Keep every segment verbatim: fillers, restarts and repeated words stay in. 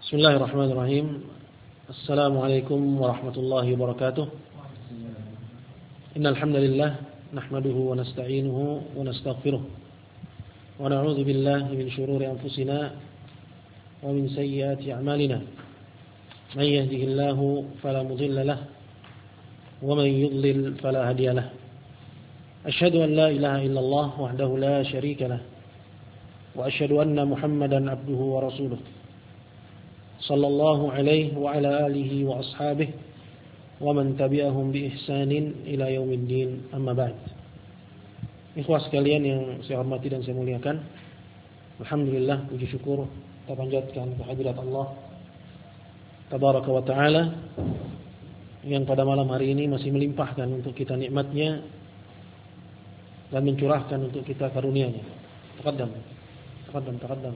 Bismillahirrahmanirrahim. Assalamualaikum warahmatullahi wabarakatuh. Innal hamdalillah nahmaduhu wa nasta'inuhu wa nastaghfiruh. Wa na'udzu billahi min shururi anfusina wa min sayyiati a'malina. May yahdihillahu fala mudilla lahu wa man yudlil fala hadiya lahu. Asyhadu an la ilaha illallah wahdahu la syarika lahu wa asyhadu anna Muhammadan abduhu wa rasuluh. Sallallahu alaihi wa ala alihi wa ashabihi wa man tabi'ahum bi ihsanin ila yaumiddin, amma ba'd. Ikhwah sekalian yang saya hormati dan saya muliakan, alhamdulillah, puji syukur kita panjatkan kehadirat Allah tabaraka wa taala yang pada malam hari ini masih melimpahkan untuk kita nikmatnya dan mencurahkan untuk kita karunia-Nya. Taqaddam, taqaddam, taqaddam.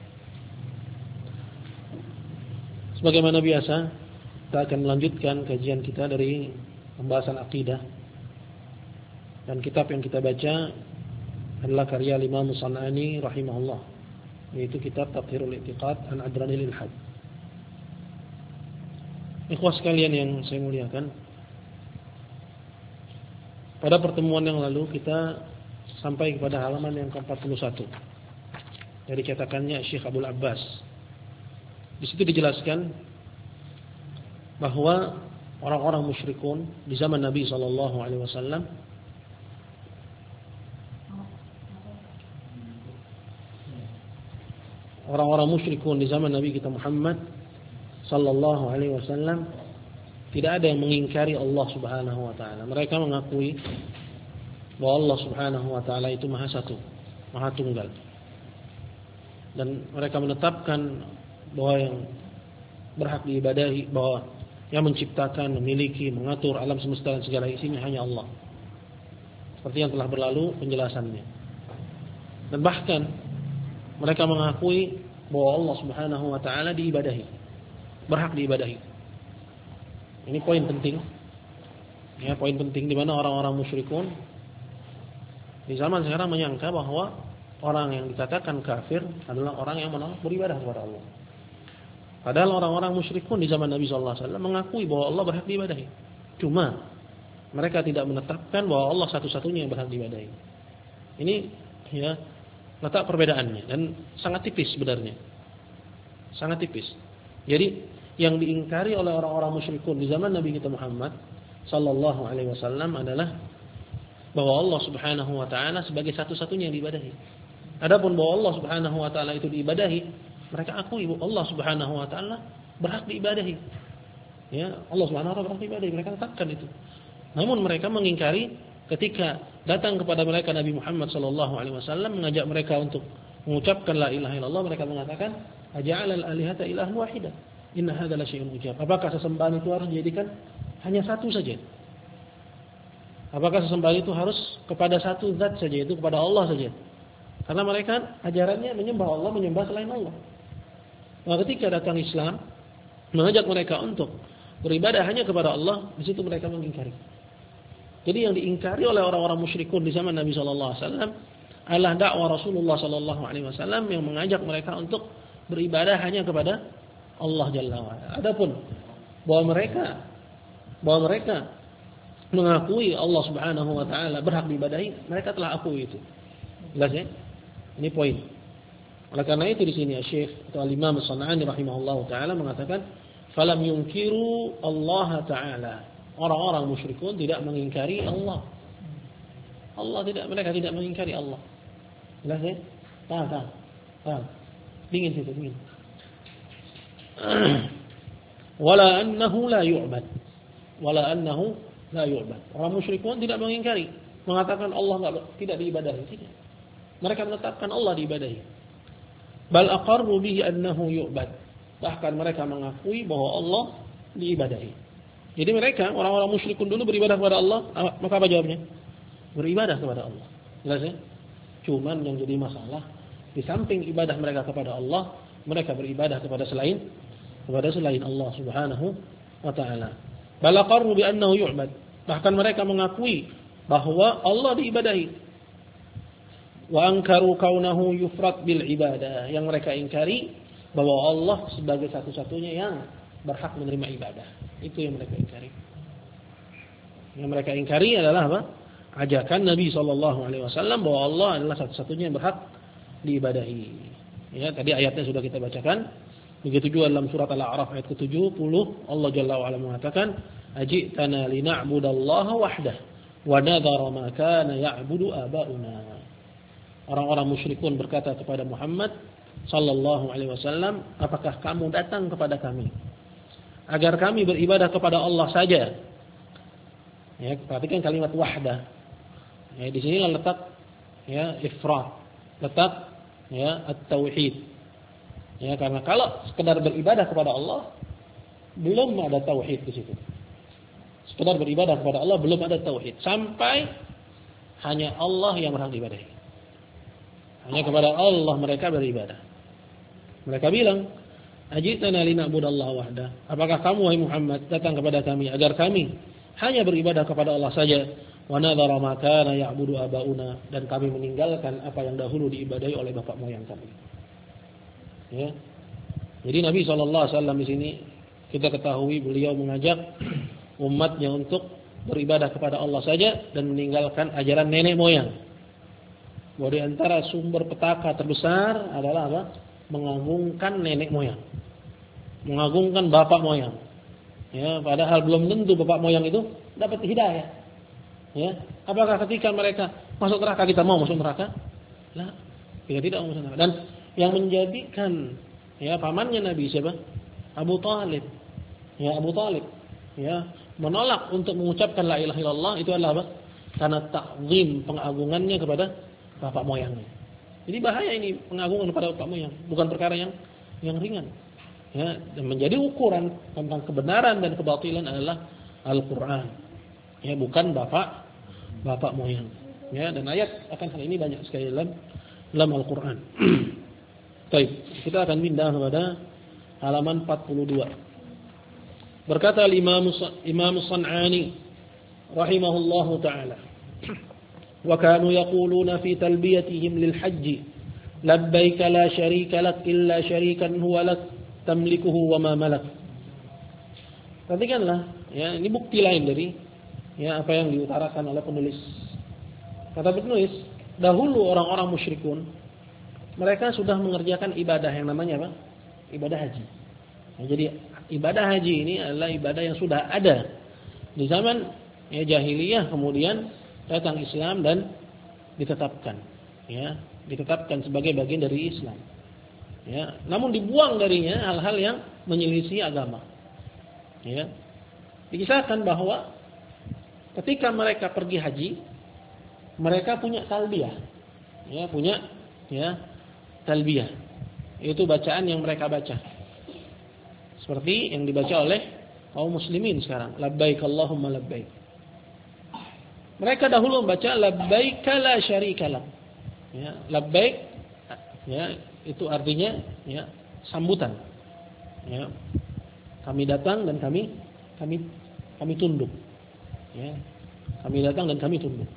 Sebagaimana biasa, kita akan melanjutkan kajian kita dari pembahasan akidah. Dan kitab yang kita baca adalah karya Imam San'ani rahimahullah, yaitu kitab Tathhirul I'tiqad an Adranil Ilhad. Ikhwah sekalian yang saya muliakan, pada pertemuan yang lalu kita sampai kepada halaman yang ke empat puluh satu dari cetakannya Syekh Abdul Abbas. Di situ dijelaskan bahwa orang-orang musyrikun di zaman Nabi sallallahu alaihi wasallam orang-orang musyrikun di zaman Nabi kita Muhammad sallallahu alaihi wasallam tidak ada yang mengingkari Allah Subhanahu wa taala. Mereka mengakui bahwa Allah Subhanahu wa taala itu Maha Satu, Maha Tunggal. Dan mereka menetapkan bahwa yang berhak diibadahi, bahwa yang menciptakan, memiliki, mengatur alam semesta dan segala isinya hanya Allah. Seperti yang telah berlalu penjelasannya. Dan bahkan mereka mengakui bahwa Allah Subhanahu wa taala diibadahi, berhak diibadahi. Ini poin penting. Ya, poin penting di mana orang-orang musyrikun di zaman sekarang menyangka bahwa orang yang dikatakan kafir adalah orang yang menolak beribadah kepada Allah. Padahal orang-orang musyrikun di zaman Nabi sallallahu alaihi wasallam mengakui bahwa Allah berhak diibadahi. Cuma mereka tidak menetapkan bahwa Allah satu-satunya yang berhak diibadahi. Ini ya letak perbedaannya dan sangat tipis sebenarnya. Sangat tipis. Jadi yang diingkari oleh orang-orang musyrikun di zaman Nabi kita Muhammad sallallahu alaihi wasallam adalah bahwa Allah Subhanahu wa taala sebagai satu-satunya yang diibadahi. Adapun bahwa Allah Subhanahu wa taala itu diibadahi, mereka akui bahwa Allah Subhanahu wa taala berhak diibadahi. Ya, Allah Subhanahu wa taala berhak diibadahi, mereka tetapkan itu. Namun mereka mengingkari ketika datang kepada mereka Nabi Muhammad sallallahu alaihi wasallam mengajak mereka untuk mengucapkan la ilaha illallah, mereka mengatakan aja'alal alihata ilahan wahidah. Inna hadza la syai'un ujab. Apakah sesembahan itu harus dijadikan hanya satu saja? Apakah sesembahan itu harus kepada satu zat saja, itu kepada Allah saja? Karena mereka ajarannya menyembah Allah, menyembah selain Allah. Nah, ketika datang Islam mengajak mereka untuk beribadah hanya kepada Allah, di situ mereka mengingkari. Jadi yang diingkari oleh orang-orang musyrikun di zaman Nabi sallallahu alaihi wasallam adalah dakwah Rasulullah sallallahu alaihi wasallam yang mengajak mereka untuk beribadah hanya kepada Allah Jalla wa Ala. Adapun bahwa mereka bahwa mereka mengakui Allah Subhanahu wa taala berhak diibadahi, mereka telah akui itu. Jelas ya? Ini poin. Oleh karena itu di sini Syekh atau Imam San'ani rahimahullahu taala mengatakan falam yunkiru Allah taala. Orang-orang musyrikun tidak mengingkari Allah. Allah tidak, mereka tidak mengingkari Allah. Jelas ya? Tahan, tahan. Tahan. Dingin situ, dingin. Wala annahu la yu'bad. Wala annahu la yu'bad. Orang musyrikun tidak mengingkari, mengatakan Allah enggak tidak diibadahi, tidak. Mereka menetapkan Allah diibadahi. Bal aqarru bihi annahu yu'bad. Bahkan mereka mengakui bahwa Allah diibadahi. Jadi mereka orang-orang musyrikun dulu beribadah kepada Allah, maka apa jawabnya? Beribadah kepada Allah. Jelas ya? Cuman yang jadi masalah, di samping ibadah mereka kepada Allah, mereka beribadah kepada selain kepada selain Allah Subhanahu wa taala. Bal aqarru bi annahu yu'bad. Bahkan mereka mengakui bahwa Allah diibadahi. Wa ankaru kaunahu yufrad bil ibadah. Yang mereka ingkari bahwa Allah sebagai satu-satunya yang berhak menerima ibadah. Itu yang mereka ingkari. Yang mereka ingkari adalah apa? Ajakan Nabi shallallahu alaihi wasallam bahwa Allah adalah satu-satunya yang berhak diibadahi. Ya, tadi ayatnya sudah kita bacakan. Begitu juga dalam surat Al-A'raf ayat ke tujuh puluh, Allah Jalla wa Ala mengatakan, "Ajitana lina'budallaha wahdah wa nadhara ma kana ya'budu aba'una." Orang-orang musyrikun berkata kepada Muhammad sallallahu alaihi wasallam, "Apakah kamu datang kepada kami agar kami beribadah kepada Allah saja?" Ya, perhatikan kalimat wahdah. Ya, di sini letak ya ifrad, letak ya at-tauhid. Ya, karena kalau sekedar beribadah kepada Allah belum ada tauhid di situ. Sekedar beribadah kepada Allah belum ada tauhid, sampai hanya Allah yang berhak diibadahi. Hanya kepada Allah mereka beribadah. Mereka bilang, "Ajitana lina'budallaha wahdah." Apakah kamu wahai Muhammad datang kepada kami agar kami hanya beribadah kepada Allah saja? Wa nadhara ma kana ya'budu aba'una, dan kami meninggalkan apa yang dahulu diibadahi oleh bapak moyang kami. Ya. Jadi Nabi shallallahu alaihi wasallam di sini kita ketahui beliau mengajak umatnya untuk beribadah kepada Allah saja dan meninggalkan ajaran nenek moyang. Bahwa di antara sumber petaka terbesar adalah apa? Mengagungkan nenek moyang, mengagungkan bapak moyang. Ya, padahal belum tentu bapak moyang itu dapat hidayah. Ya, apakah ketika mereka masuk neraka kita mau masuk neraka? Lah, kita tidak mau masuk neraka. Dan yang menjadikan ya pamannya Nabi siapa? Abu Talib. Ya, Abu Talib. Ya, menolak untuk mengucapkan la ilaha illallah itu adalah apa? Karena takzim, pengagungannya kepada bapak moyangnya. Jadi bahaya ini pengagungan kepada bapak moyang, bukan perkara yang yang ringan. Ya, dan menjadi ukuran tentang kebenaran dan kebatilan adalah Al-Qur'an. Ya, bukan bapak bapak moyang. Ya, dan ayat akan hal ini banyak sekali dalam dalam Al-Qur'an. Baik, kita akan pindah kepada halaman empat puluh dua. Berkata Imam Imam San'ani rahimahullahu taala, "Wa kanu yaquluna fi talbiyatihim lil hajj, labbaik la syarika lak illa syarikan huwa lak tamlikuhu wa ma malak." Perhatikanlah, ya, ini bukti lain dari ya apa yang diutarakan oleh penulis. Kata penulis, dahulu orang-orang musyrikun mereka sudah mengerjakan ibadah yang namanya apa? Ibadah haji. Nah, jadi ibadah haji ini adalah ibadah yang sudah ada di zaman ya, jahiliyah, kemudian datang Islam dan ditetapkan, ya, ditetapkan sebagai bagian dari Islam. Ya, namun dibuang darinya hal-hal yang menyelisih agama. Ya, dikisahkan bahwa ketika mereka pergi haji, mereka punya talbiyah, ya, punya ya talbiyah, itu bacaan yang mereka baca seperti yang dibaca oleh kaum muslimin sekarang, labbaik Allahumma labbaik. Mereka dahulu membaca labbaik la syarika lak. Ya, labbaik ya itu artinya ya sambutan. Ya. Kami datang dan kami kami kami tunduk. Ya. Kami datang dan kami tunduk.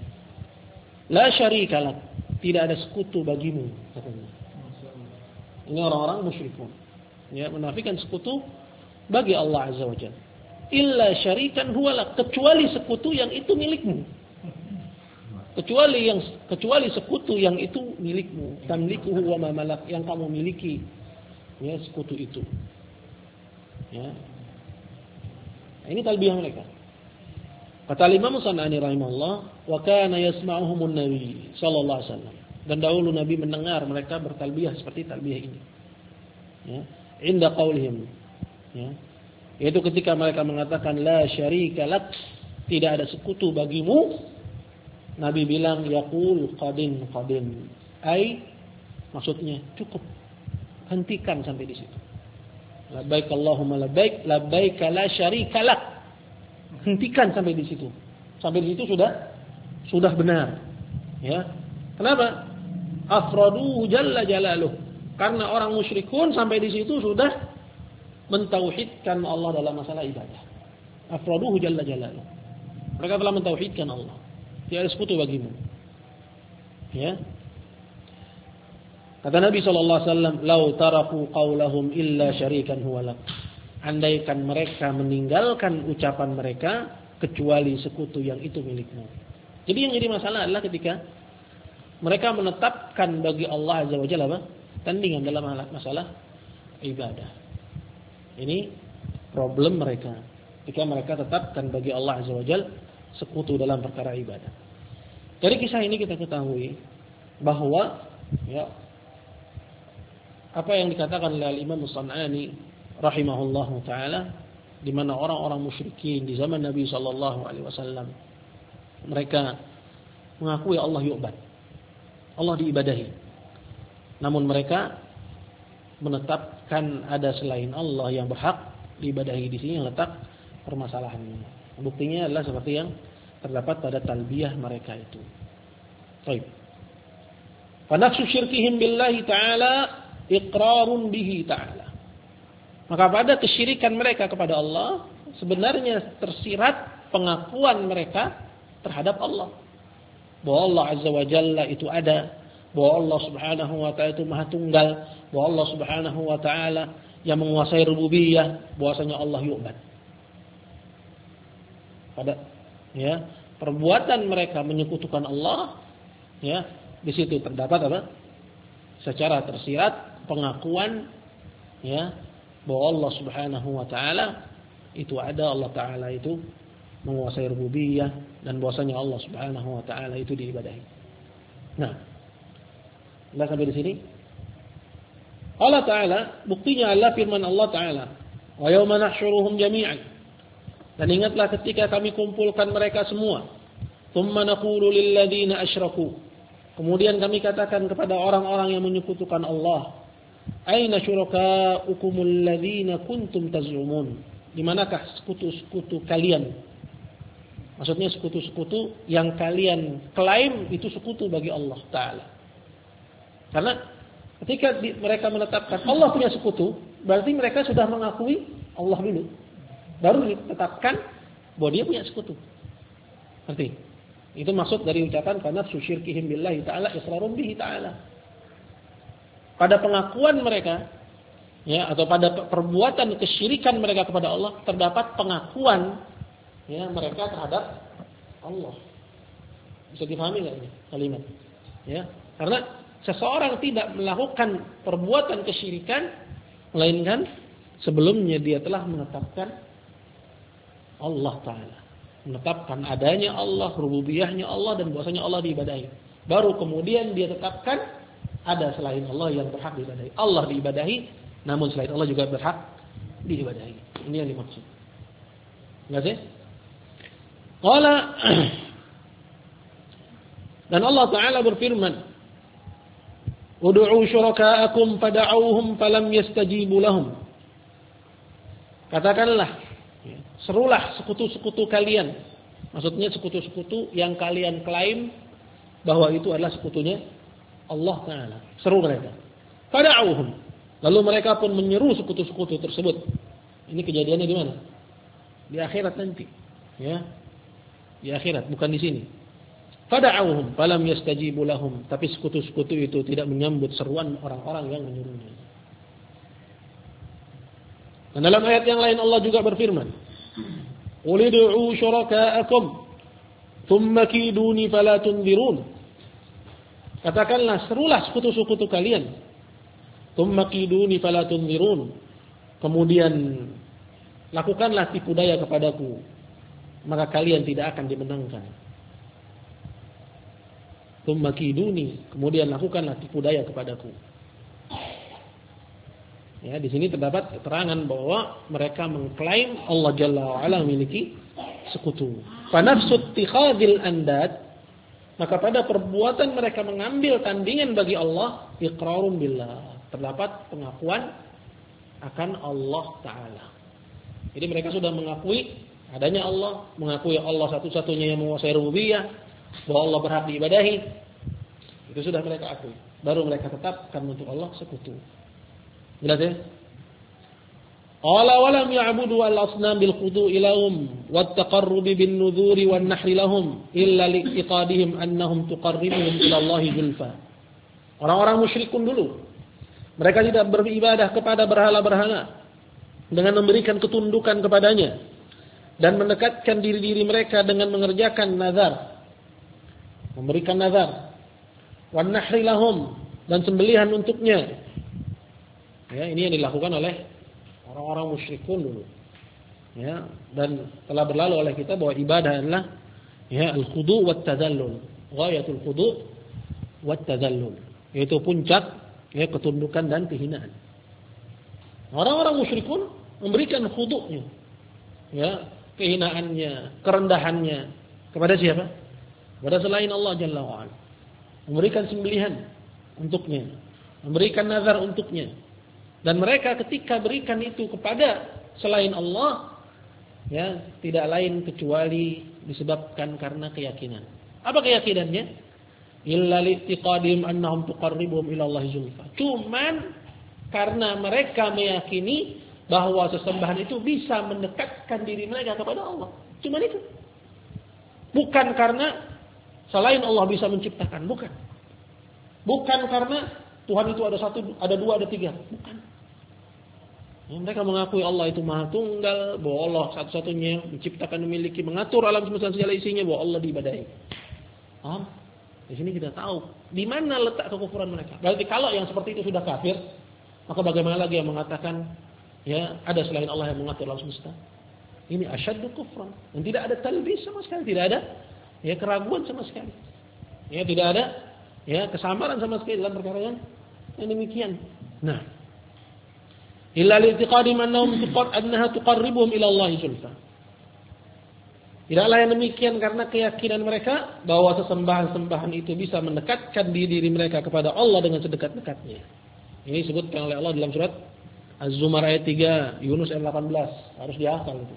La syarika lak, tidak ada sekutu bagimu, katanya. Ini orang-orang musyrikun. Ya, menafikan sekutu bagi Allah Azza wa Jalla. Illa syarikan huwa lak, kecuali sekutu yang itu milikmu. Kecuali yang kecuali sekutu yang itu milikmu. Tamlikuhu wa ma malak, yang kamu miliki. Ya, sekutu itu. Ya. Nah, ini talbiyah mereka. Kata Imam San'ani rahimahullah, wa kana yasma'uhumun Nabi sallallahu alaihi wasallam. Dan dahulu Nabi mendengar mereka bertalbiyah seperti talbiyah ini. Ya, inda qaulihim. Ya. Yaitu ketika mereka mengatakan la syarika lak, tidak ada sekutu bagimu. Nabi bilang yaqul qadin qadin. Ai maksudnya cukup. Hentikan sampai di situ. Labbaik Allahumma labbaik, labbaik la syarika lak. Hentikan sampai di situ. Sampai di situ sudah sudah benar. Ya. Kenapa? Afradu jalla jalaluh. Karena orang musyrikun sampai di situ sudah mentauhidkan Allah dalam masalah ibadah. Afraduhu jalla jalaluh. Mereka telah mentauhidkan Allah. Tidak ada sekutu bagimu. Ya. Kata Nabi sallallahu alaihi wasallam, "Lau taraku qaulahum illa syarikan huwa lak." Andaikan mereka meninggalkan ucapan mereka kecuali sekutu yang itu milikmu. Jadi yang jadi masalah adalah ketika mereka menetapkan bagi Allah Azza wa Jalla apa? Tandingan dalam masalah ibadah. Ini problem mereka. Ketika mereka tetapkan bagi Allah Azza wa Jalla sekutu dalam perkara ibadah. Dari kisah ini kita ketahui bahwa ya, apa yang dikatakan oleh Imam As-San'ani rahimahullahu taala, di mana orang-orang musyrikin di zaman Nabi sallallahu alaihi wasallam mereka mengakui Allah yu'bad, Allah diibadahi. Namun mereka menetapkan ada selain Allah yang berhak diibadahi. Di sini yang letak permasalahannya. Buktinya adalah seperti yang terdapat pada talbiyah mereka itu. Baik. Fa nafsu syirkihim billahi ta'ala iqrarun bihi ta'ala. Maka pada kesyirikan mereka kepada Allah sebenarnya tersirat pengakuan mereka terhadap Allah. Bahwa Allah Azza wa Jalla itu ada, bahwa Allah Subhanahu wa taala itu Maha Tunggal, bahwa Allah Subhanahu wa taala yang menguasai rububiyah, bahwasanya Allah yu'bad. Pada ya, perbuatan mereka menyekutukan Allah, ya, di situ terdapat apa? Secara tersirat pengakuan ya, bahwa Allah Subhanahu wa taala itu ada, Allah taala itu menguasai rububiyah, dan bahwasanya Allah Subhanahu wa taala itu diibadahi. Nah, sudah sampai di sini. Allah taala buktinya adalah firman Allah taala, "Wa yauma nahsyuruhum jami'an." Dan ingatlah ketika kami kumpulkan mereka semua. "Tsumma naqulu lil ladzina asyraku." Kemudian kami katakan kepada orang-orang yang menyekutukan Allah, "Aina syurakaukumul ladzina kuntum taz'umun?" Di manakah sekutu-sekutu kalian? Maksudnya sekutu-sekutu yang kalian klaim itu sekutu bagi Allah taala. Karena ketika mereka menetapkan Allah punya sekutu, berarti mereka sudah mengakui Allah dulu. Baru ditetapkan bahwa dia punya sekutu. Ngerti? Itu maksud dari ucapan fa nafsu syirkihim billahi ta'ala iqrarun bihi ta'ala. Pada pengakuan mereka ya, atau pada perbuatan kesyirikan mereka kepada Allah terdapat pengakuan ya mereka terhadap Allah. Bisa dipahami enggak ini kalimat? Ya, karena seseorang tidak melakukan perbuatan kesyirikan melainkan sebelumnya dia telah menetapkan Allah taala, menetapkan adanya Allah, rububiyahnya Allah, dan bahwasanya Allah diibadahi. Baru kemudian dia tetapkan ada selain Allah yang berhak diibadahi. Allah diibadahi, namun selain Allah juga berhak diibadahi. Ini yang dimaksud. Enggak sih? Qala dan Allah taala berfirman, "Ud'u syuraka'akum fad'auhum falam yastajibu lahum." Katakanlah, serulah sekutu-sekutu kalian. Maksudnya sekutu-sekutu yang kalian klaim bahwa itu adalah sekutunya Allah taala. Seru mereka. Fad'auhum. Lalu mereka pun menyeru sekutu-sekutu tersebut. Ini kejadiannya di mana? Di akhirat nanti. Ya. Di akhirat, bukan di sini. Fad'auhum falam yastajibu lahum. Tapi sekutu-sekutu itu tidak menyambut seruan orang-orang yang menyuruhnya. Dan dalam ayat yang lain Allah juga berfirman, "Qul ud'u syuraka'akum thumma kiduni fala tunzirun." Katakanlah, serulah sekutu-sekutu kalian. Thumma kiduni fala tunzirun. Kemudian lakukanlah tipu daya kepadaku, maka kalian tidak akan dimenangkan. Tsumma kiduni, kemudian lakukanlah tipu daya kepadaku. Ya, di sini terdapat keterangan bahwa mereka mengklaim Allah Jalla wa Ala memiliki sekutu. Fa nafsu ittikhadil andad, maka pada perbuatan mereka mengambil tandingan bagi Allah, iqrarun billah, terdapat pengakuan akan Allah taala. Jadi mereka sudah mengakui adanya Allah, mengakui Allah satu-satunya yang menguasai rububiyah, bahwa Allah berhak diibadahi. Itu sudah mereka akui. Baru mereka tetapkan untuk Allah sekutu. Jelas ya? Qala wa lam ya'budu al-asnam bil khudu'i lahum wat taqarrubi bin nudhuri wan nahri lahum illa li'tiqadihim annahum tuqarribuhum ila Allah zulfa. Orang-orang musyrikun dulu, mereka tidak beribadah kepada berhala-berhala dengan memberikan ketundukan kepadanya dan mendekatkan diri-diri mereka dengan mengerjakan nazar, memberikan nazar, wan nahri lahum, dan sembelihan untuknya. Ya, ini yang dilakukan oleh orang-orang musyrikun dulu. Ya, dan telah berlalu oleh kita bahwa ibadah adalah ya al-khudu' wat tadallul, ghayatul khudu' wat tadallul, yaitu puncak ya ketundukan dan kehinaan. Orang-orang musyrikun memberikan khudu'nya, ya, kehinaannya, kerendahannya kepada siapa? Kepada selain Allah Jalla wa Ala. Memberikan sembelihan untuknya, memberikan nazar untuknya. Dan mereka ketika berikan itu kepada selain Allah, ya, tidak lain kecuali disebabkan karena keyakinan. Apa keyakinannya? Illa li'tiqadim annahum tuqarribuhum ila Allah zulfa. Cuman karena mereka meyakini bahwa sesembahan itu bisa mendekatkan diri mereka kepada Allah. Cuman itu. Bukan karena selain Allah bisa menciptakan, bukan. Bukan karena Tuhan itu ada satu, ada dua, ada tiga, bukan. Ya, mereka mengakui Allah itu Maha Tunggal, bahwa Allah satu-satunya menciptakan, memiliki, mengatur alam semesta segala isinya, bahwa Allah diibadahi. Paham? Di sini kita tahu di mana letak kekufuran mereka. Berarti kalau yang seperti itu sudah kafir, maka bagaimana lagi yang mengatakan ya ada selain Allah yang mengatur alam semesta? Ini asyaddu kufran. Dan tidak ada talbis sama sekali, tidak ada ya keraguan sama sekali. Ya tidak ada ya kesamaran sama sekali dalam perkara yang, yang demikian. Nah, illa li'tiqadi annahum tuqad annaha tuqarribuhum ila Allah zulfa. Tidaklah yang demikian karena keyakinan mereka bahwa sesembahan-sembahan itu bisa mendekatkan diri mereka kepada Allah dengan sedekat-dekatnya. Ini disebutkan oleh Allah dalam surat Az-Zumar ayat tiga, Yunus ayat delapan belas. Harus dihafal itu.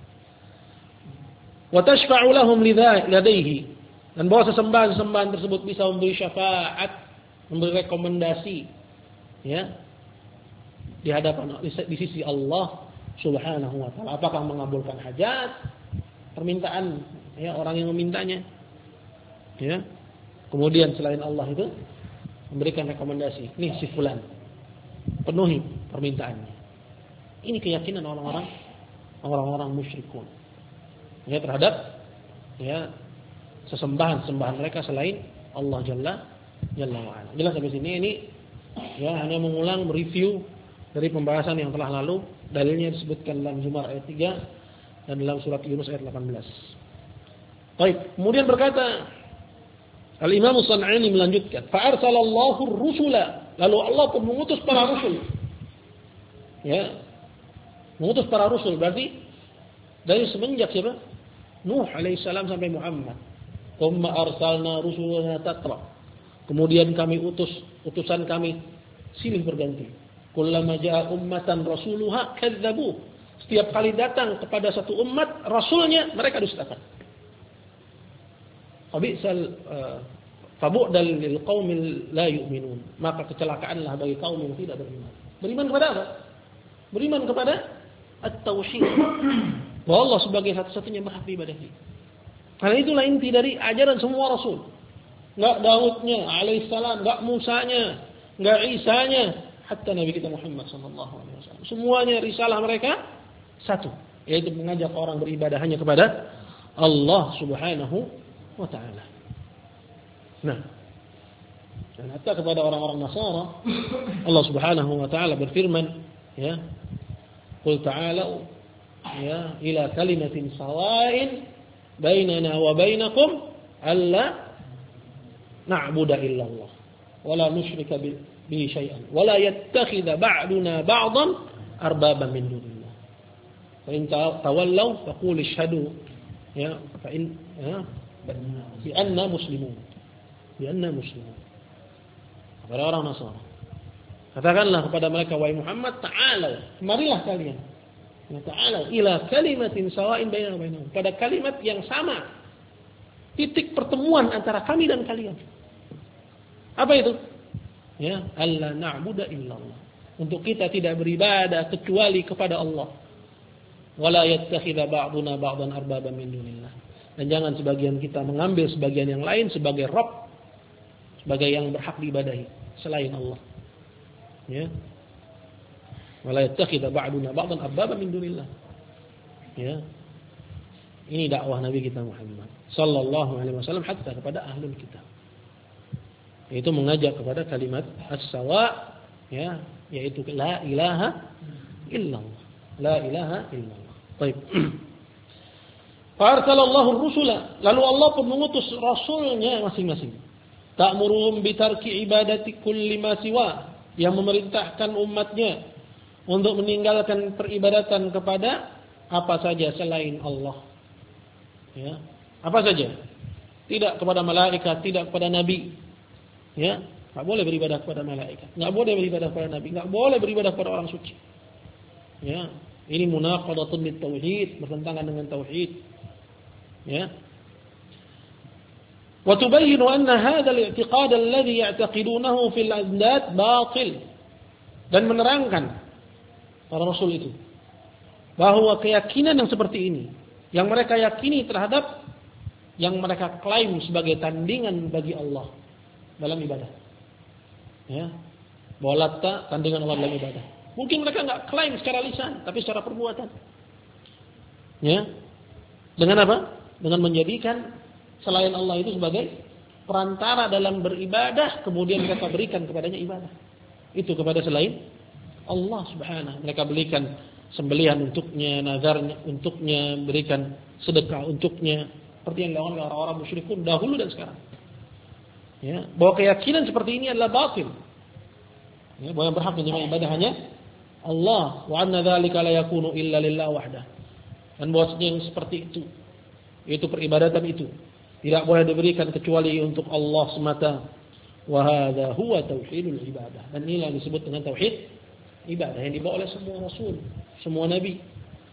Wa tashfa'u lahum ladaihi. Dan bahwa sesembahan-sembahan tersebut bisa memberi syafaat, memberi rekomendasi ya di hadapan di sisi Allah Subhanahu wa taala. Apakah mengabulkan hajat, permintaan ya orang yang memintanya, ya. Kemudian selain Allah itu memberikan rekomendasi, nih si fulan, penuhi permintaannya. Ini keyakinan orang-orang orang-orang musyrikun ya terhadap ya sesembahan-sembahan mereka selain Allah Jalla Jalla wa Ala. Jelas sampai sini. Ini ya hanya mengulang mereview dari pembahasan yang telah lalu. Dalilnya disebutkan dalam Zumar ayat tiga dan dalam surat Yunus ayat delapan belas. Baik, kemudian berkata Al-Imam As-San'ani melanjutkan, fa arsalallahu ar-rusula, lalu Allah pun mengutus para rasul. Ya. Mengutus para rasul berarti dari semenjak siapa? Nuh alaihissalam sampai Muhammad. Tsumma arsalna rusulana tatra. Kemudian kami utus utusan kami silih berganti. Kullama jaa ummatan rasuluha kadzdzabuh. Setiap kali datang kepada satu umat rasulnya, mereka dustakan. Fabisal fabu'dal lil qaumil la yu'minun. Maka kecelakaanlah bagi kaum yang tidak beriman. Beriman kepada apa? Beriman kepada at-tauhid. Bahwa Allah sebagai satu-satunya berhak diibadahi. Karena itulah inti dari ajaran semua rasul. Enggak Daudnya alaihissalam, enggak Musanya, enggak Isanya, hatta Nabi kita Muhammad sallallahu alaihi wasallam. Semuanya risalah mereka satu, yaitu mengajak orang beribadah hanya kepada Allah Subhanahu wa taala. Nah, dan hatta kepada orang-orang Nasara Allah Subhanahu wa taala berfirman, ya, qul ta'alu ya ila kalimatin sawa'in bainana wa bainakum alla na'budu illa Allah wa la nusyrika bihi syai'an wa la yattakhidha ba'duna ba'dan arbaban min dunillah. Fa in tawallaw faqul ishhadu ya fa in ya bi anna muslimun bi anna muslimun. Para orang Nasara, katakanlah kepada mereka, wahai Muhammad, ta'alau, kemarilah kalian, ya, ta'alau ila kalimatin sawa'in bainana wa bainakum, pada kalimat yang sama, titik pertemuan antara kami dan kalian. Apa itu? Ya, alla na'budu illallah, untuk kita tidak beribadah kecuali kepada Allah. Wala yattakhidha ba'duna ba'dan arbaban min dunillah, dan jangan sebagian kita mengambil sebagian yang lain sebagai Rabb, sebagai yang berhak diibadahi. selain Allah. Ya. Wala yattakhidha ba'duna ba'dan arbaba min dunillah. Ya. Ini dakwah Nabi kita Muhammad sallallahu alaihi wasallam hatta kepada ahlul kitab. Yaitu mengajak kepada kalimat as-sawa, ya, yaitu la ilaha illallah. La ilaha illallah. Baik. Farsalallahu rusula, lalu Allah pun mengutus rasulnya masing-masing. Ta'muruhum bitarki ibadati kulli ma siwa, yang memerintahkan umatnya untuk meninggalkan peribadatan kepada apa saja selain Allah. Ya, apa saja? Tidak kepada malaikat, tidak kepada nabi. Ya, enggak boleh beribadah kepada malaikat, enggak boleh beribadah kepada nabi, enggak boleh beribadah kepada orang suci. Ya, ini munaqadatun lit tauhid, bertentangan dengan tauhid. Ya. Wa tubayyinu anna hadha al-i'tiqad alladhi ya'taqidunahu fil andad batil. Dan menerangkan para rasul itu bahwa keyakinan yang seperti ini, yang mereka yakini terhadap yang mereka klaim sebagai tandingan bagi Allah dalam ibadah. Ya. Bahwa Latta tandingan Allah dalam ibadah. Mungkin mereka enggak klaim secara lisan, tapi secara perbuatan. Ya. Dengan apa? Dengan menjadikan selain Allah itu sebagai perantara dalam beribadah, kemudian mereka berikan kepadanya ibadah. Itu kepada selain Allah Subhanahu. Mereka berikan sembelihan untuknya, nazarnya untuknya, berikan sedekah untuknya, seperti yang dilakukan oleh orang-orang musyrikun dahulu dan sekarang. Ya, bahwa keyakinan seperti ini adalah batil. Ya, bahwa yang berhak menyembah ibadah hanya Allah, wa anna dzalika la yakunu illa lillah wahdah. Dan bahwasanya yang seperti itu, yaitu peribadatan itu, tidak boleh diberikan kecuali untuk Allah semata. Wa hadza huwa tauhidul ibadah. Dan inilah yang disebut dengan tauhid ibadah yang dibawa oleh semua rasul, semua nabi.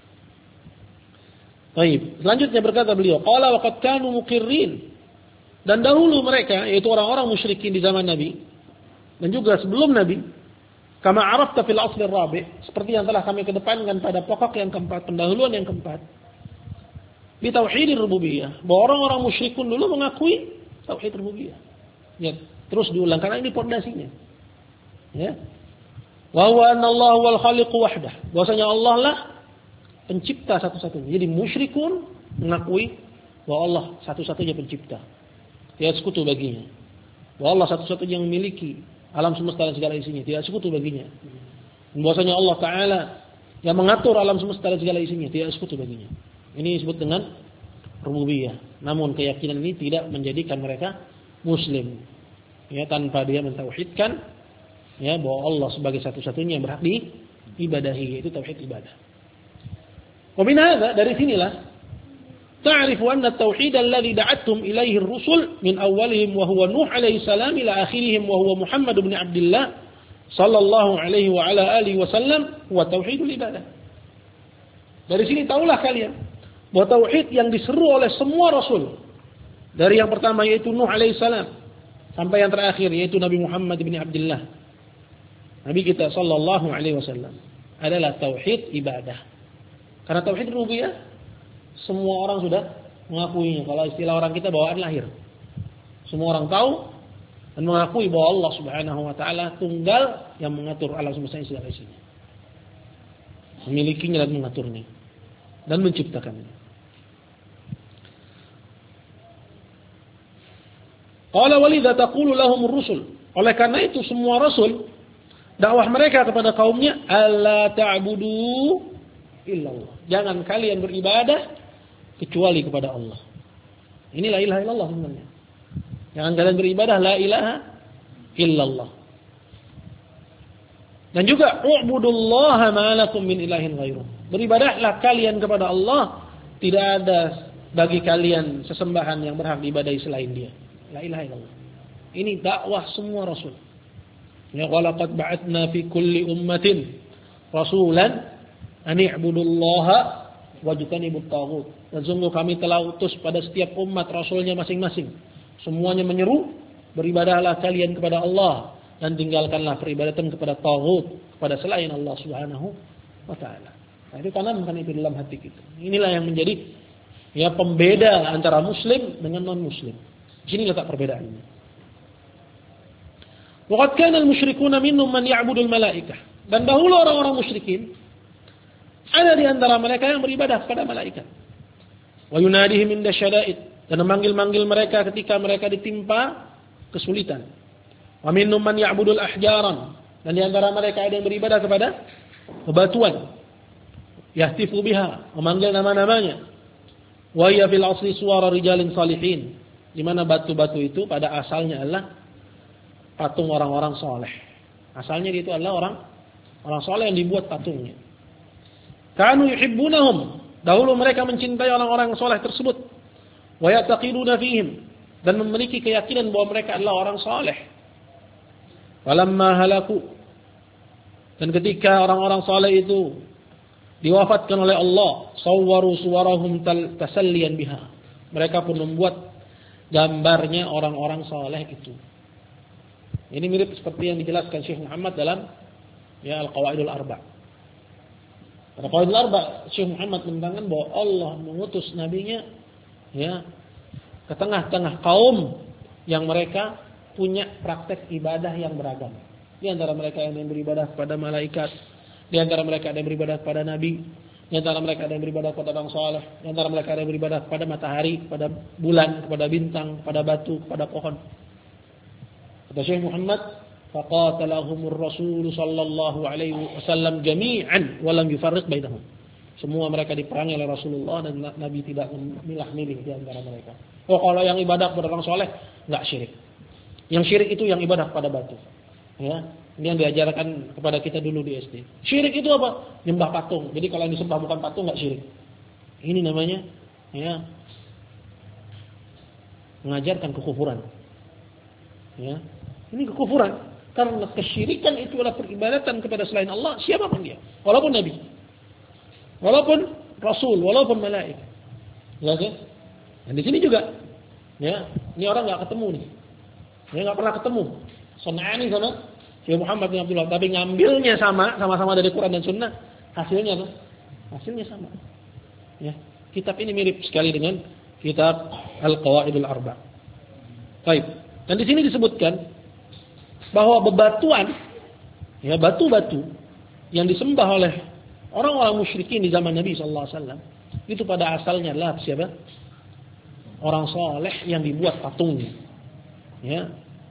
Baik, selanjutnya berkata beliau, qala wa qad kanu muqirrin. Dan dahulu mereka, yaitu orang-orang musyrikin di zaman Nabi dan juga sebelum Nabi, kama arafta fil asl ar-rabi', seperti yang telah kami kedepankan pada pokok yang keempat, pendahuluan yang keempat, di tauhid rububiyah, bahwa orang-orang musyrikun dulu mengakui tauhid rububiyah. Ya, terus diulang karena ini pondasinya. Ya. Wa huwa anna Allah wal khaliq wahdah. Bahwasanya Allah lah pencipta satu-satunya. Jadi musyrikun mengakui bahwa Allah satu-satunya pencipta. Tidak sekutu baginya. Bahwa Allah satu-satunya yang memiliki alam semesta dan segala isinya, tidak sekutu baginya. Dan bahwasanya Allah Ta'ala yang mengatur alam semesta dan segala isinya, tidak sekutu baginya. Ini disebut dengan rububiyah. Namun keyakinan ini tidak menjadikan mereka muslim. Ya, tanpa dia mentauhidkan ya bahwa Allah sebagai satu-satunya yang berhak diibadahi, yaitu tauhid ibadah. Wa min hadza, dari sinilah ta'rifu anna at-tauhid alladhi da'atuhum ilayhi ar-rusul min awwalihim wa huwa Nuh alaihi salam ila akhirihim wa huwa Muhammad bin Abdullah sallallahu alaihi wa ala alihi wasallam huwa tauhidul ibadah. Dari sini tahulah kalian bahwa tauhid yang diseru oleh semua rasul, dari yang pertama yaitu Nuh alaihi salam sampai yang terakhir yaitu Nabi Muhammad bin Abdullah, Nabi kita sallallahu alaihi wasallam, adalah tauhid ibadah. Karena tauhid rububiyah semua orang sudah mengakuinya. Kalau istilah orang kita bawaan lahir. Semua orang tahu dan mengakui bahwa Allah Subhanahu wa taala tunggal yang mengatur alam semesta ini segala isinya. Memilikinya dan mengaturnya dan menciptakannya. Qala walidha taqulu lahum ar-rusul. Oleh karena itu semua rasul dakwah mereka kepada kaumnya, alla ta'budu illallah. Jangan kalian beribadah kecuali kepada Allah. Ini la ilaha illallah sebenarnya. Jangan kalian beribadah la ilaha illallah. Dan juga u'budullaha ma lakum min ilahin ghairuh. Beribadahlah kalian kepada Allah, tidak ada bagi kalian sesembahan yang berhak diibadahi selain Dia. La ilaha illallah. Ini dakwah semua rasul. Ya walaqad ba'atna fi kulli ummatin rasulan an i'budullaha wajtanibut taghut. Dan sungguh kami telah utus pada setiap umat rasulnya masing-masing. Semuanya menyeru, beribadahlah kalian kepada Allah dan tinggalkanlah peribadatan kepada taghut, kepada selain Allah Subhanahu wa taala. Nah, itu tanamkan itu dalam hati kita. Inilah yang menjadi ya pembeda antara muslim dengan non muslim. Di sini letak perbedaannya. Wa qad kana al-musyrikuuna minhum man ya'budu al-malaikah. Dan dahulu orang-orang musyrikin ada di antara mereka yang beribadah kepada malaikat. Wa yunadihim inda syada'id, dan memanggil-manggil mereka ketika mereka ditimpa kesulitan. Wa minhum man ya'budu al-ahjaran, dan di antara mereka ada yang beribadah kepada bebatuan. Yahtifu biha, memanggil nama-namanya. Wa hiya fil asli suwara rijalin salihin, di mana batu-batu itu pada asalnya adalah patung orang-orang soleh. Asalnya itu adalah orang orang soleh yang dibuat patungnya. Kanu yuhibbunahum, dahulu mereka mencintai orang-orang soleh tersebut. Wa ya'taqiduna fihim, dan memiliki keyakinan bahwa mereka adalah orang soleh. Walamma halaku, dan ketika orang-orang soleh itu diwafatkan oleh Allah, sawwaru suwarahum tasalliyan biha, mereka pun membuat gambarnya orang-orang soleh itu. Ini mirip seperti yang dijelaskan Syekh Muhammad dalam ya Al-Qawaidul Arba'. Pada Qawaidul Arba', Syekh Muhammad menerangkan bahwa Allah mengutus nabinya ya ke tengah-tengah kaum yang mereka punya praktek ibadah yang beragam. Di antara mereka yang beribadah kepada malaikat, di antara mereka ada yang beribadah kepada nabi, di antara mereka ada yang beribadah kepada orang saleh, di antara mereka ada yang beribadah kepada matahari, kepada bulan, kepada bintang, kepada batu, kepada pohon. Kata Syekh Muhammad, faqatalahumur Rasul sallallahu alaihi wasallam jami'an wa lam yufarriq bainahum. Semua mereka diperangi oleh Rasulullah dan Nabi tidak memilah-milih di antara mereka. Oh, kalau yang ibadah kepada orang soleh enggak syirik. Yang syirik itu yang ibadah kepada batu. Ya, ini yang diajarkan kepada kita dulu di S D. Syirik itu apa? Nyembah patung. Jadi kalau yang disembah bukan patung enggak syirik. Ini namanya ya mengajarkan kekufuran. Ya. Ini kekufuran karena kesyirikan itu adalah peribadatan kepada selain Allah, siapapun dia. Walaupun nabi. Walaupun rasul, walaupun malaikat. Ya kan? Dan di sini juga ya, ini orang enggak ketemu nih. Dia enggak pernah ketemu. Sunani sama Syekh Muhammad bin Abdullah, tapi ngambilnya sama, sama-sama dari Quran dan Sunnah, hasilnya apa? Hasilnya sama. Ya, kitab ini mirip sekali dengan kitab Al-Qawaidul Arba'. Baik. Dan di sini disebutkan bahwa bebatuan, ya batu-batu yang disembah oleh orang-orang musyrikin di zaman Nabi sallallahu alaihi wasallam, itu pada asalnya adalah siapa? Orang soleh yang dibuat patungnya. Ya.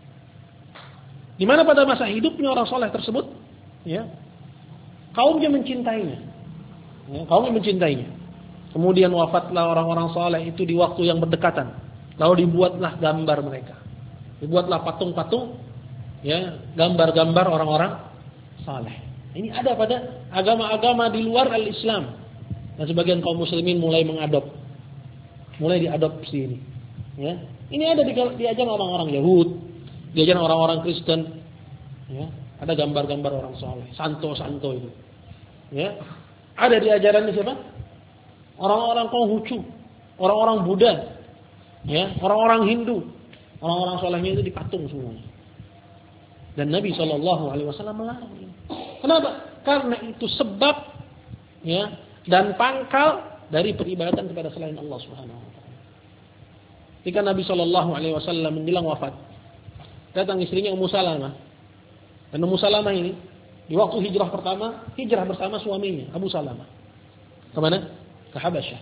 Di mana pada masa hidupnya orang soleh tersebut, ya, kaumnya mencintainya, ya, kaumnya mencintainya. Kemudian wafatlah orang-orang soleh itu di waktu yang berdekatan. Lalu dibuatlah gambar mereka, dibuatlah patung-patung, ya, gambar-gambar orang-orang soleh. Ini ada pada agama-agama di luar al-Islam, dan sebagian kaum muslimin mulai mengadop, mulai diadopsi ini. Ya, ini ada di, di ajaran orang-orang Yahud. Di ajaran orang-orang Kristen, ya, ada gambar-gambar orang soleh, santo-santo itu, ya, ada di ajaran siapa? Orang-orang Konghucu, orang-orang Buddha, ya, orang-orang Hindu, orang-orang solehnya itu dipatung semuanya. Dan Nabi Shallallahu Alaihi Wasallam melarang ini. Kenapa? Karena itu sebab, ya, dan pangkal dari peribadatan kepada selain Allah Subhanahu Wa Taala. Ketika Nabi Shallallahu Alaihi Wasallam menjelang wafat, datang istrinya Ummu Salamah. Dan Ummu Salamah ini di waktu hijrah pertama, hijrah bersama suaminya Abu Salamah. Ke mana? Ke Habasyah.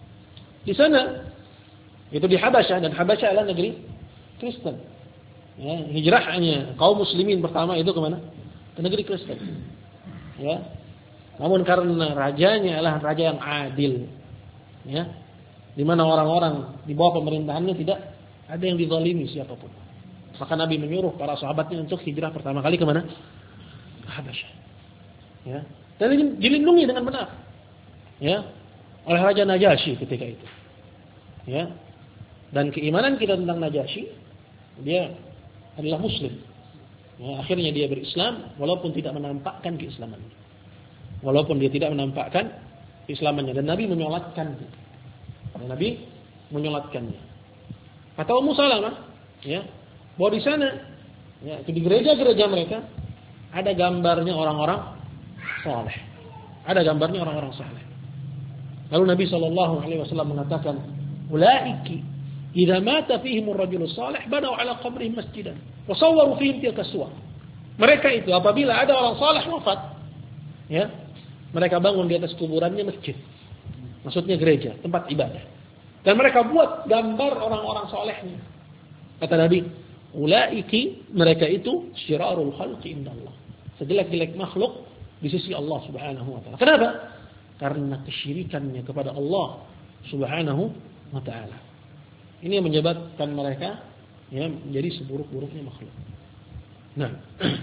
Di sana itu di Habasyah, dan Habasyah adalah negeri Kristen. Ya, hijrahnya kaum muslimin pertama itu ke mana? Ke negeri Kristen. Ya. Namun karena rajanya adalah raja yang adil, ya, di mana orang-orang di bawah pemerintahannya tidak ada yang dizalimi siapapun. Maka Nabi menyuruh para sahabatnya untuk hijrah pertama kali ke mana? Ke Habasyah. Ya. Dan dilindungi dengan benar, ya, oleh Raja Najasyi ketika itu. Ya. Dan keimanan kita tentang Najasyi, dia adalah Muslim. Ya, akhirnya dia berislam walaupun tidak menampakkan keislamannya. Walaupun dia tidak menampakkan keislamannya, dan Nabi menyolatkannya. Dan Nabi menyolatkannya. Kata Ummu Salamah, ya, bahwa di sana, ya, itu di gereja-gereja mereka ada gambarnya orang-orang saleh, ada gambarnya orang-orang saleh. Lalu Nabi Shallallahu Alaihi Wasallam mengatakan, "Ulaiki idza mata fihim ar-rajulu salih, banaw ala qabrihi masjidan." Wa sawwaru fihim tilka suwar. Mereka itu apabila ada orang saleh wafat, ya, mereka bangun di atas kuburannya masjid. Maksudnya gereja, tempat ibadah. Dan mereka buat gambar orang-orang salehnya. Kata Nabi, ulaiki, mereka itu syirarul khalqi indallah. Sejelek-jelek makhluk di sisi Allah Subhanahu wa taala. Kenapa? Karena kesyirikannya kepada Allah Subhanahu wa taala. Ini yang menyebabkan mereka ya menjadi seburuk-buruknya makhluk. Nah.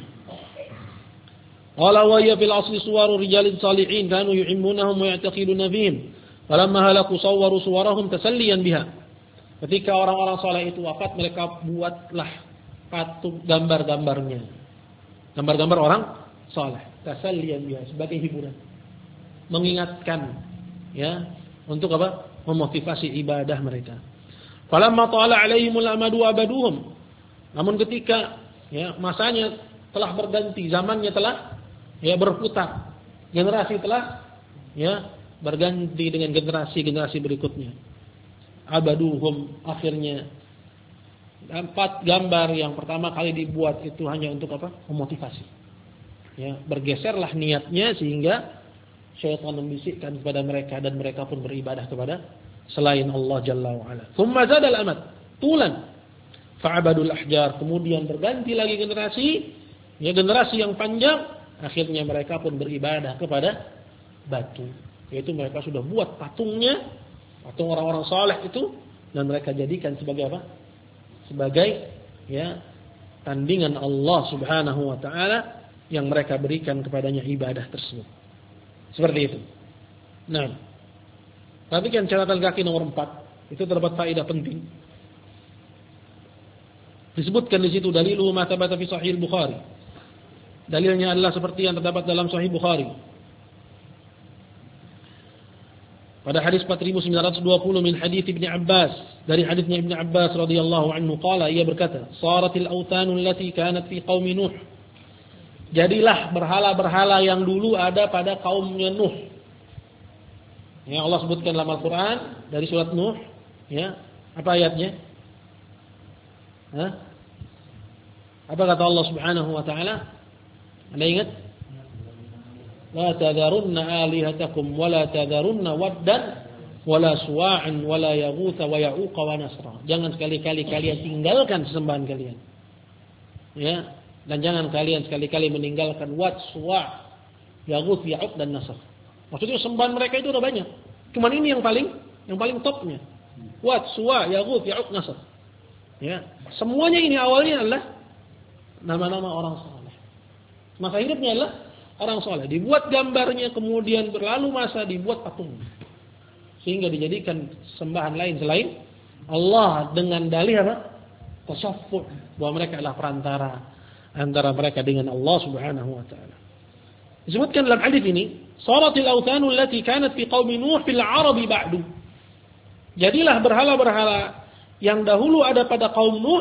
Qala wa ya fil asli suwaru rijalin salihin kanu yu'immunahum wa ya'taqiduna fihim. Falamma halaku sawwaru suwarahum tasalliyan biha. Ketika orang-orang saleh itu wafat, mereka buatlah patung gambar-gambarnya. Gambar-gambar orang saleh, tasalliyan biha, sebagai hiburan. Mengingatkan ya, untuk apa? Memotivasi ibadah mereka. Falamma ta'ala 'alaihimul amadu abaduhum. Namun ketika ya masanya telah berganti, zamannya telah ya berputar, generasi telah ya berganti dengan generasi-generasi berikutnya. Abaduhum, akhirnya empat gambar yang pertama kali dibuat itu hanya untuk apa? Memotivasi. Ya, bergeserlah niatnya sehingga syaitan membisikkan kepada mereka dan mereka pun beribadah kepada selain Allah Jalla wa Ala. Tsumma zadal amad tulan fa'abadul ahjar, kemudian berganti lagi generasi, ya generasi yang panjang, akhirnya mereka pun beribadah kepada batu. Yaitu mereka sudah buat patungnya, patung orang-orang saleh itu, dan mereka jadikan sebagai apa? Sebagai ya tandingan Allah Subhanahu wa taala yang mereka berikan kepadanya ibadah tersebut. Seperti itu. Nah, perhatikan catatan kaki nomor empat, itu terdapat faedah penting. Disebutkan di situ dalilu ma thabata fi sahih Bukhari. Dalilnya adalah seperti yang terdapat dalam sahih Bukhari. Pada hadis empat ribu sembilan ratus dua puluh min hadis Ibnu Abbas, dari hadisnya Ibnu Abbas radhiyallahu anhu qala, ia berkata, "Saratil autanu allati kanat fi qaumi Nuh." Jadilah berhala-berhala yang dulu ada pada kaumnya Nuh. Ya, Allah sebutkan dalam Al-Qur'an dari surat Nuh, ya. Apa ayatnya? Hah? Apa kata Allah Subhanahu wa taala? Anda ingat? La tadharunna alihatakum wa la tadharunna waddan wa la suwa'an wa la yaghutha wa ya'uqa wa nasra. Jangan sekali-kali kalian tinggalkan sesembahan kalian. Ya, dan jangan kalian sekali-kali meninggalkan Wad, Suwa', Yaghuth, Ya'uq dan Nasr. Maksudnya sembahan mereka itu udah banyak. Cuman ini yang paling yang paling topnya. Wad, Suwa', Yaghuth, Ya'uq, Nasr. Ya, semuanya ini awalnya adalah nama-nama orang saleh. Masa hidupnya adalah orang soleh, dibuat gambarnya, kemudian berlalu masa dibuat patung, sehingga dijadikan sembahan lain selain Allah dengan dalih apa? Tasaffuh, bahwa mereka adalah perantara antara mereka dengan Allah Subhanahu wa taala. Disebutkan dalam hadis ini, "Saratil awthanu allati kanat fi qaumi Nuh fil 'arabi ba'du." Jadilah berhala-berhala yang dahulu ada pada kaum Nuh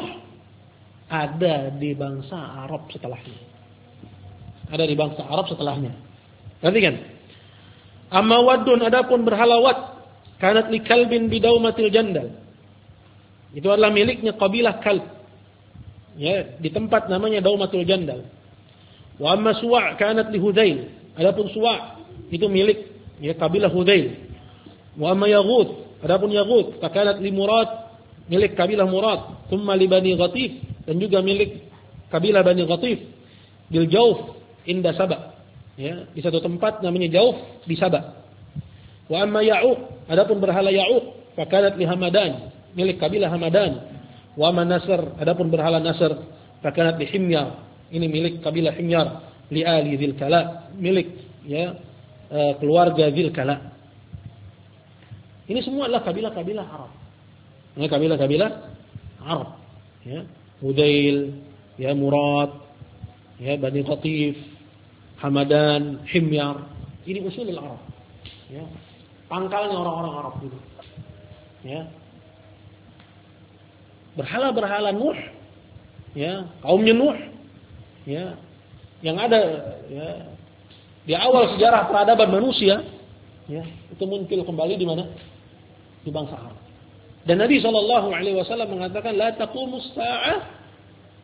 ada di bangsa Arab setelahnya. Ada di bangsa Arab setelahnya. Perhatikan. Amma waddun, adapun berhala Wad, kanat li kalbin bidaumatil jandal. Itu adalah miliknya kabilah Kalb. Ya, di tempat namanya Daumatul Jandal. Wa amma Suwa' kanat li Hudzail. Adapun Suwa' itu milik ya kabilah Hudzail. Wa amma Yaghuth, adapun Yaghuth kanat li Murad, milik kabilah Murad. Tsumma li Bani Ghatif, dan juga milik kabilah Bani Ghatif. Bil Jauf inda Saba, ya, di satu tempat namanya Jauf di Saba. Wa amma Ya'uq, adapun berhala Ya'uq, fakanat li Hamadan, milik kabilah Hamadan. Wa amma Nasr, adapun berhala Nasr, fakanat li Himyar, ini milik kabilah Himyar. Li ali Dzil Kala, milik ya keluarga Dzil Kala. Ini semua adalah kabilah-kabilah Arab. Ini kabilah-kabilah Arab, ya. Hudzail, ya Murad, ya Bani Ghatif, Hamadan, Himyar, ini usulul Arab. Ya. Pangkalnya orang-orang Arab dulu. Ya. Berhala-berhala Nuh, ya, kaumnya Nuh, ya, yang ada ya di awal sejarah peradaban manusia, ya, itu muncul kembali di mana? Di bangsa Arab. Dan Nabi sallallahu alaihi wasallam mengatakan la taqumus sa'ah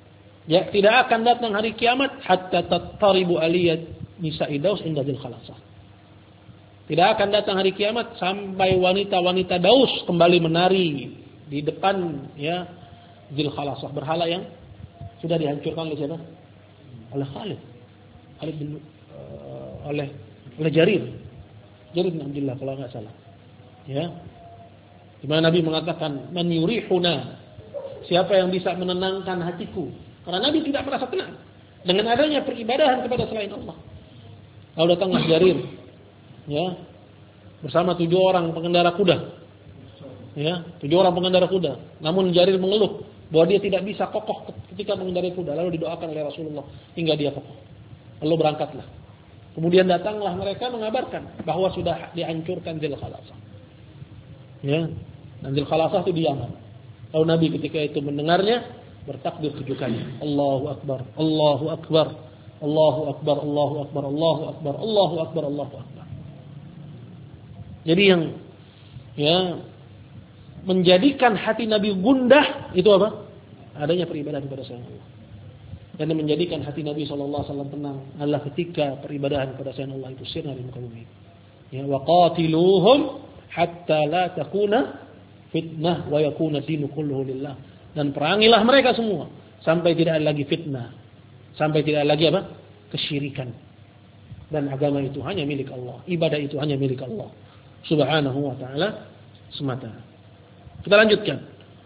Ya, tidak akan datang hari kiamat hatta tattaribu aliyat nisa'i Daus inda dzil khalasah. Tidak akan datang hari kiamat sampai wanita-wanita Daus kembali menari di depan ya dzil khalasah, berhala yang sudah dihancurkan oleh siapa? Oleh Khalid. Khalid bin uh, oleh oleh Jarir. Jarir bin Abdullah kalau enggak salah. Ya. Di mana Nabi mengatakan, "Man yurihuna?" Siapa yang bisa menenangkan hatiku? Karena Nabi tidak merasa tenang dengan adanya peribadahan kepada selain Allah. Lalu datanglah Jarir, ya, bersama tujuh orang pengendara kuda, ya, tujuh orang pengendara kuda. Namun Jarir mengeluh bahwa dia tidak bisa kokoh ketika mengendarai kuda. Lalu didoakan oleh Rasulullah hingga dia kokoh. Lalu berangkatlah. Kemudian datanglah mereka mengabarkan bahwa sudah dihancurkan Dzil Khalasah. Ya, dan Dzil Khalasah itu di Yaman. Lalu Nabi ketika itu mendengarnya bertakbir tujuh kali. Allahu Akbar, Allahu Akbar, Allahu Akbar, Allahu Akbar, Allahu Akbar, Allahu Akbar, Allahu Akbar. Jadi yang ya menjadikan hati Nabi gundah itu apa? Adanya peribadahan kepada selain Allah. Dan yang menjadikan hati Nabi shallallahu alaihi wasallam tenang adalah ketika peribadahan kepada selain Allah itu sirna di muka bumi. Ya, wa qatiluhum hatta la takuna fitnah wa yakuna dinu kulluhu lillah. Dan perangilah mereka semua sampai tidak ada lagi fitnah, sampai tidak ada lagi apa? Kesyirikan. Dan agama itu hanya milik Allah, ibadah itu hanya milik Allah Subhanahu wa taala semata. Kita lanjutkan.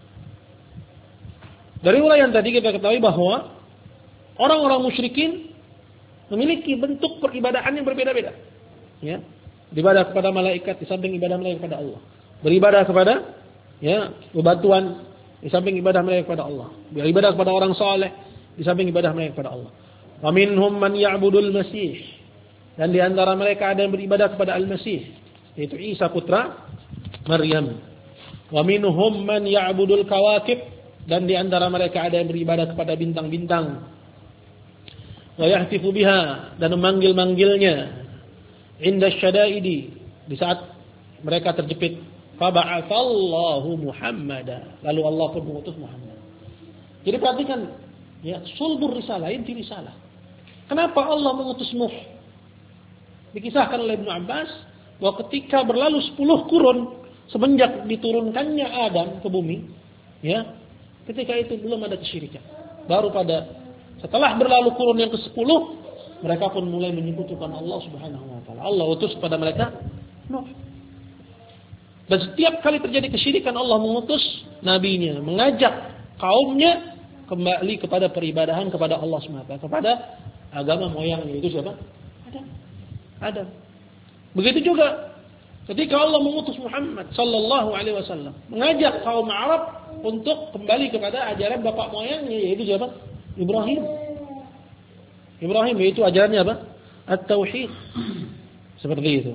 Dari uraian tadi kita ketahui bahwa orang-orang musyrikin memiliki bentuk peribadahan yang berbeda-beda. Ya, beribadah kepada malaikat di samping ibadah mereka kepada Allah. Beribadah kepada ya bebatuan di samping ibadah mereka kepada Allah. Beribadah kepada orang saleh di samping ibadah mereka kepada Allah. Wa minhum man ya'budul Masih. Dan di antara mereka ada yang beribadah kepada Al-Masih, yaitu Isa putra Maryam. Wa minhum man ya'budul kawakib. Dan di antara mereka ada yang beribadah kepada bintang-bintang. Wa yahtifu biha, dan memanggil-manggilnya. Inda syada'idi, di saat mereka terjepit. Faba'athallahu Muhammada. Lalu Allah pun mengutus Muhammad. Jadi perhatikan, ya, sulbur risalah, inti risalah. Kenapa Allah mengutus Nuh? Dikisahkan oleh Ibnu Abbas bahwa ketika berlalu sepuluh kurun semenjak diturunkannya Adam ke bumi, ya, ketika itu belum ada kesyirikan. Baru pada setelah berlalu kurun yang kesepuluh, mereka pun mulai menyekutukan Allah Subhanahu wa taala. Allah utus kepada mereka Nuh. Dan setiap kali terjadi kesyirikan Allah mengutus nabinya, mengajak kaumnya kembali kepada peribadahan kepada Allah semata, kepada agama moyangnya. Itu siapa? Adam. Adam. Begitu juga ketika Allah mengutus Muhammad sallallahu alaihi wasallam, mengajak kaum Arab untuk kembali kepada ajaran bapak moyangnya, yaitu siapa? Ibrahim. Ibrahim, yaitu ajarannya apa? At-Tauhid. Seperti itu.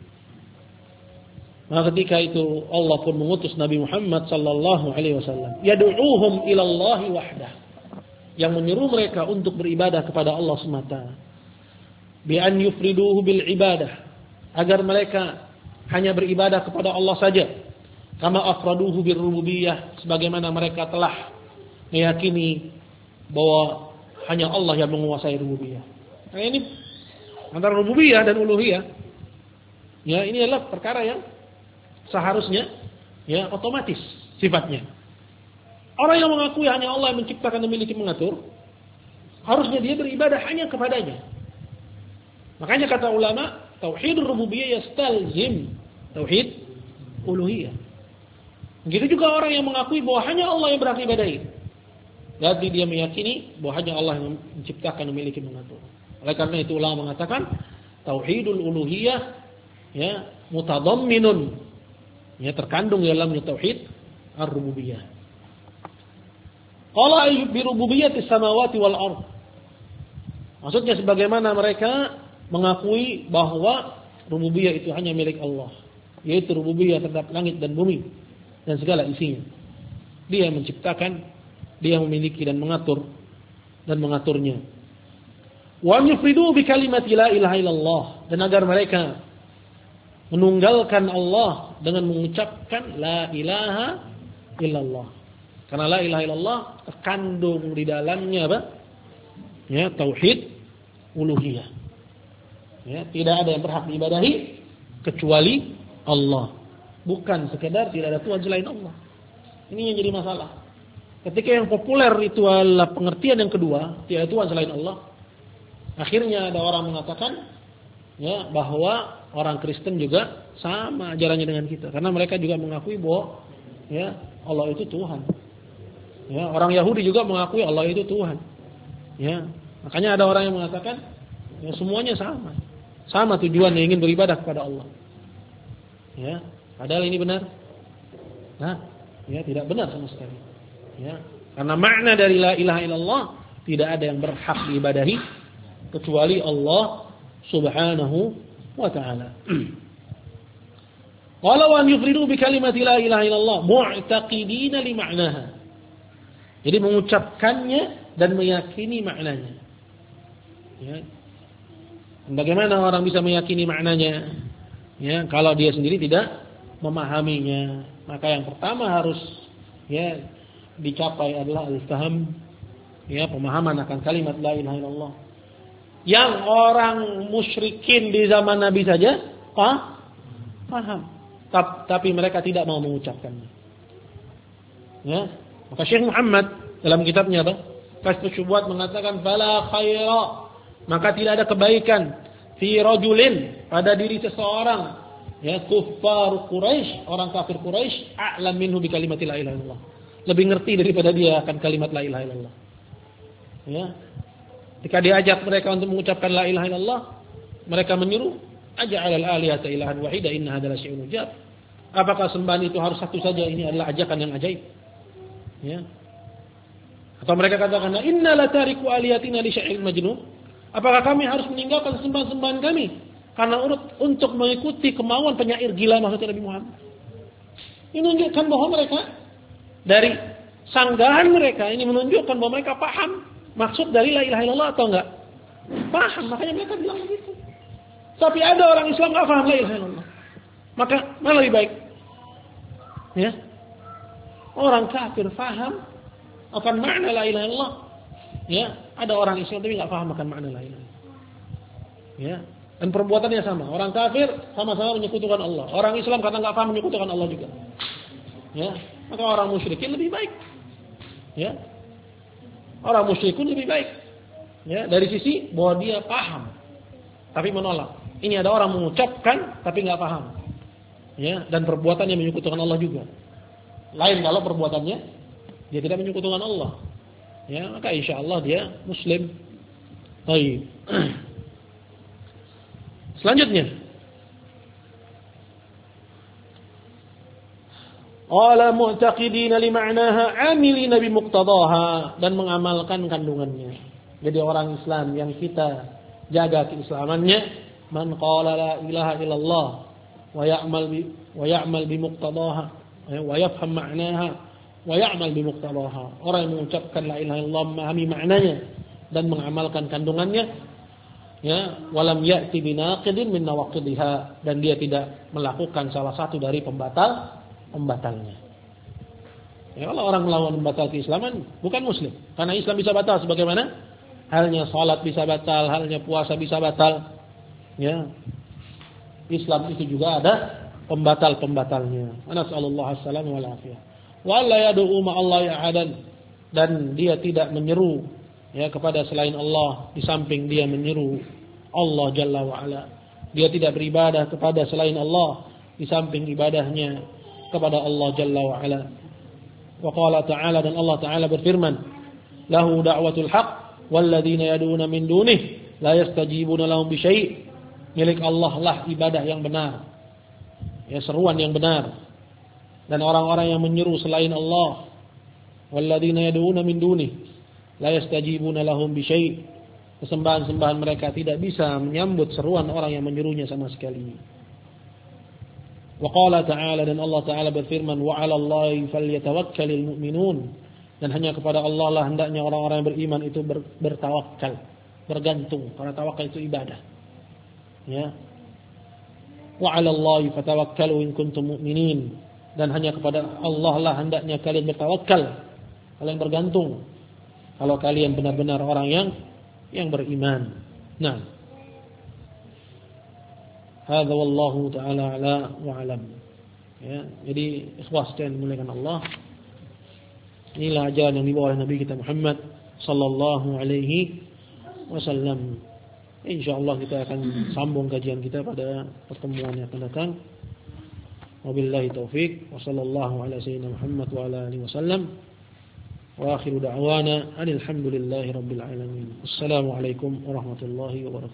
Maka ketika itu Allah pun mengutus Nabi Muhammad sallallahu alaihi wasallam, yad'uuhum ila Allah wahdah, yang menyeru mereka untuk beribadah kepada Allah semata, bi an yufriduhu bil ibadah, agar mereka hanya beribadah kepada Allah saja, kama afraduhu bir rububiyah, sebagaimana mereka telah meyakini bahwa hanya Allah yang menguasai rububiyah. Nah, ini antara rububiyah dan uluhiyah, ya, ini adalah perkara yang seharusnya ya otomatis sifatnya. Orang yang mengakui hanya Allah yang menciptakan dan memiliki mengatur, harusnya dia beribadah hanya kepadanya. Makanya kata ulama, tauhid rububiyah yastalzim tauhid uluhiyah. Begitu juga orang yang mengakui bahwa hanya Allah yang berhak ibadahi, jadi dia meyakini bahwa hanya Allah yang menciptakan dan memiliki mengatur. Oleh karena itu ulama mengatakan tauhidul uluhiyah ya mutadamminun, ya, terkandung dalamnya tauhid ar-rububiyah. Qala bi rububiyyati samawati wal ard. Maksudnya sebagaimana mereka mengakui bahwa rububiyah itu hanya milik Allah, yaitu rububiyah terhadap langit dan bumi dan segala isinya. Dia yang menciptakan, dia yang memiliki dan mengatur dan mengaturnya. Wa yufridu bi kalimati la ilaha illallah, dan agar mereka menunggalkan Allah dengan mengucapkan la ilaha illallah. Karena la ilaha illallah terkandung di dalamnya apa? Ya, tauhid uluhiyah. Ya, tidak ada yang berhak diibadahi kecuali Allah. Bukan sekedar tidak ada Tuhan selain Allah. Ini yang jadi masalah. Ketika yang populer itu adalah pengertian yang kedua, tidak ada Tuhan selain Allah. Akhirnya ada orang mengatakan ya bahwa orang Kristen juga sama ajarannya dengan kita, karena mereka juga mengakui bahwa ya Allah itu Tuhan. Ya, orang Yahudi juga mengakui Allah itu Tuhan. Ya, makanya ada orang yang mengatakan ya semuanya sama. Sama tujuannya, ingin beribadah kepada Allah. Ya, padahal ini benar? Nah, ya tidak benar sama sekali. Ya, karena makna dari la ilaha illallah tidak ada yang berhak diibadahi kecuali Allah Subhanahu wa ta'ala. Walau an yufridu bi kalimati la ilaha illallah mu'taqidina li ma'naha. Jadi mengucapkannya dan meyakini maknanya. Ya. Bagaimana orang bisa meyakini maknanya? Ya, kalau dia sendiri tidak memahaminya. Maka yang pertama harus ya dicapai adalah al-faham, ya, pemahaman akan kalimat la ilaha illallah. Yang orang musyrikin di zaman Nabi saja pah, paham, tapi mereka tidak mau mengucapkannya. Ya, maka Syekh Muhammad dalam kitabnya apa? Kashfus Syubhat mengatakan fala khaira, maka tidak ada kebaikan fi rajulin, pada diri seseorang, ya, kuffar Quraisy, orang kafir Quraisy, a'lam minhu bi kalimat la ilaha illallah, lebih ngerti daripada dia akan kalimat la ilaha illallah. Ya, ketika diajak mereka untuk mengucapkan la ilaha illallah, mereka menyuruh aj'alal alihata ilahan wahida inna hadzal syai'un ujab. Apakah sembahan itu harus satu saja? Ini adalah ajakan yang ajaib. Ya. Atau mereka katakan inna la tariku alihatina li syai'in majnun. Apakah kami harus meninggalkan sembahan-sembahan kami karena urut untuk mengikuti kemauan penyair gila maksud Nabi Muhammad? Ini menunjukkan bahwa mereka dari sanggahan mereka ini menunjukkan bahwa mereka paham maksud dari la ilaha illallah atau enggak? Paham, makanya mereka bilang begitu. Tapi ada orang Islam enggak paham la ilaha illallah. Maka mana lebih baik? Ya. Orang kafir paham akan makna la ilaha illallah. Ya, ada orang Islam tapi enggak paham akan makna la ilaha illallah. Ya, dan perbuatannya sama. Orang kafir sama-sama menyekutukan Allah. Orang Islam kata enggak paham menyekutukan Allah juga. Ya, maka orang musyrikin lebih baik. Ya. Orang musyrikun lebih baik. Ya, dari sisi bahwa dia paham tapi menolak. Ini ada orang mengucapkan tapi enggak paham. Ya, dan perbuatannya menyekutukan Allah juga. Lain kalau perbuatannya dia tidak menyekutukan Allah. Ya, maka insyaallah dia muslim. Baik. Selanjutnya, qala mu'taqidina li ma'naha 'amilina bi muqtadaha, dan mengamalkan kandungannya. Jadi orang Islam yang kita jaga keislamannya, man qala la ilaha illallah wa ya'mal bi wa ya'mal bi muqtadaha wa yafham ma'naha wa ya'mal bi muqtadaha. Orang yang mengucapkan la ilaha illallah, memahami maknanya dan mengamalkan kandungannya, ya, walam ya'ti binaqidin min nawaqidha, dan dia tidak melakukan salah satu dari pembatal pembatalnya. Ya, kalau orang melawan pembatal keislaman bukan muslim, karena Islam bisa batal sebagaimana halnya salat bisa batal, halnya puasa bisa batal. Ya, Islam itu juga ada pembatal-pembatalnya. Nasallallahu alaihi wal afiyah. Wa la yad'u ma'allahi ahadan, dan dia tidak menyeru ya kepada selain Allah di samping dia menyeru Allah Jalla wa Ala. Dia tidak beribadah kepada selain Allah di samping ibadahnya kepada Allah Jalla wa Ala. Wa qala ta'ala, dan Allah Ta'ala berfirman, lahu da'watul haq walladzina yad'una min dunihi la yastajibuna lahum bi syai'. Milik Allah lah ibadah yang benar, ya, seruan yang benar. Dan orang-orang yang menyeru selain Allah, walladzina yad'una min dunihi la yastajibuna lahum bi syai', kesembahan-sembahan mereka tidak bisa menyambut seruan orang yang menyerunya sama sekali. Wa qala ta'ala, dan Allah Ta'ala berfirman, wa 'alallahi falyatawakkalul mu'minun, dan hanya kepada Allah lah hendaknya orang-orang yang beriman itu ber, bertawakal, bergantung, karena tawakal itu ibadah. Ya. Wa 'alallahi fatawakkalu in kuntum mu'minin, dan hanya kepada Allah lah hendaknya kalian bertawakal, kalian bergantung, kalau kalian benar-benar orang yang yang beriman. Nah, hadza wallahu taala ala wa alam. Ya, jadi ikhwas dan dimuliakan Allah. Inilah ajaran yang dibawa oleh Nabi kita Muhammad sallallahu alaihi wasallam. Insyaallah kita akan sambung kajian kita pada pertemuan yang akan datang. Wabillahi taufik wa sallallahu ala sayyidina Muhammad wa ala alihi wasallam. Wa akhiru da'wana alhamdulillahi rabbil alamin. Assalamualaikum warahmatullahi wabarakatuh.